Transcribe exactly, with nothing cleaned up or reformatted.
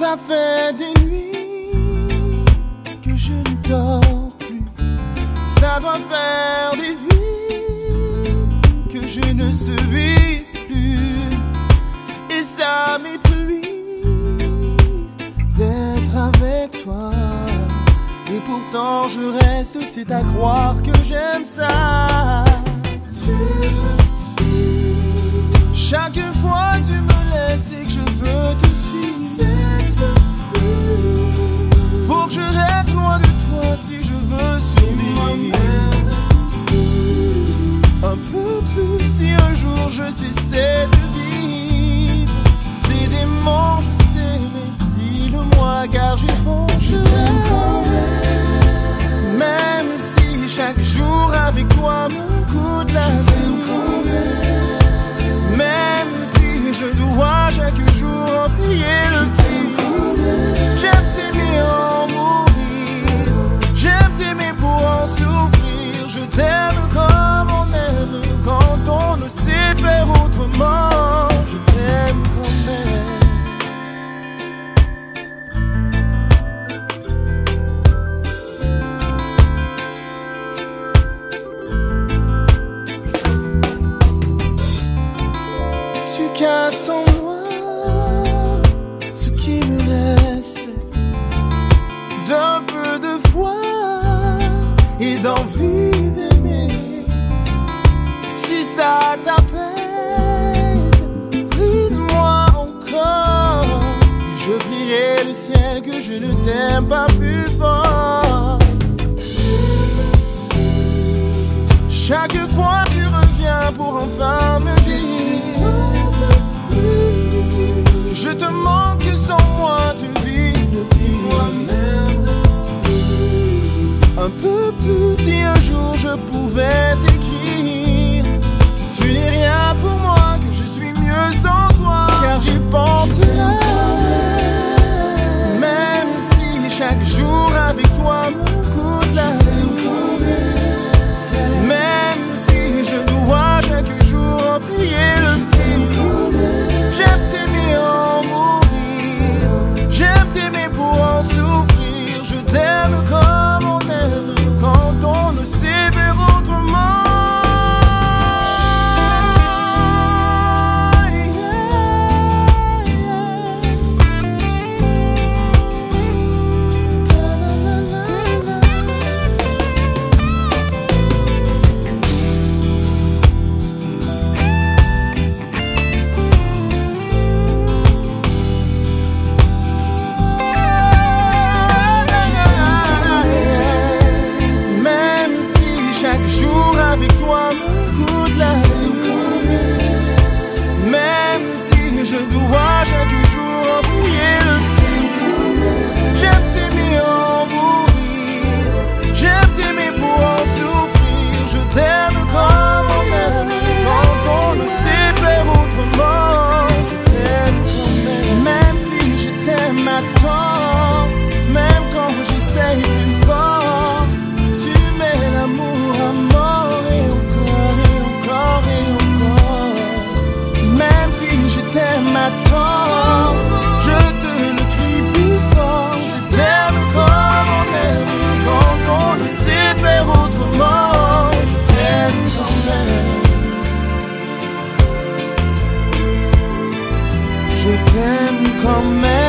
Ça fait des nuits que je ne dors plus. Ça doit faire des vies que je ne suis plus. Et ça m'épuise d'être avec toi. Et pourtant je reste, c'est à croire que j'aime ça. Chaque fois tu me laisses et que je veux te suivre. Faut que je reste loin de toi si je veux survivre. Un peu plus si un jour je cessais de vivre. C'est des mots, je sais, mais dis-le-moi car j'y pense. Je t'aime quand même. Même si chaque jour avec toi me coûte la vie. Je t'aime quand même. Même si je dois chaque jour en payer le prix. J'aime t'aimer en mourir. J'aime t'aimer pour en souffrir. Je t'aime comme on aime quand on ne sait faire autrement. Je t'aime quand même. Tu casses en moi ce qui me reste d'un peu de foi et d'envie d'aimer. Si ça t'apaise, brise-moi encore. Je prierai le ciel que je ne t'aime pas plus fort. Chaque fois tu reviens pour enfin me dire je te manque, sans moi tu vis de vie moi-même. Un peu plus si un jour je pouvais t'écrire. Tu n'es rien pour moi, que je suis mieux sans toi. Car j'y pense là. Même si chaque jour avec toi me coûte la vie. Même si je dois chaque jour en payer le prix. J'aime t'aimer en mourir. J'aime t'aimer pour en souffrir. Je t'aime comme on aime quand on ne sait faire autrement. Avec toi me coûte la vie. Même si je dois chaque jour en payer le prix. J'aime t'aimer en mourir. J'aime t'aimer pour en souffrir. Je t'aime comme on aime quand on ne sait faire autrement. Je t'aime quand même. Même si je t'aime à tort. Même quand j'essaye plus fort. Tu mets l'amour à mort. Même si je t'aime à tort, je te le crie plus fort. Je t'aime comme on aime quand on ne sait faire autrement. Je t'aime quand même. Je t'aime quand même.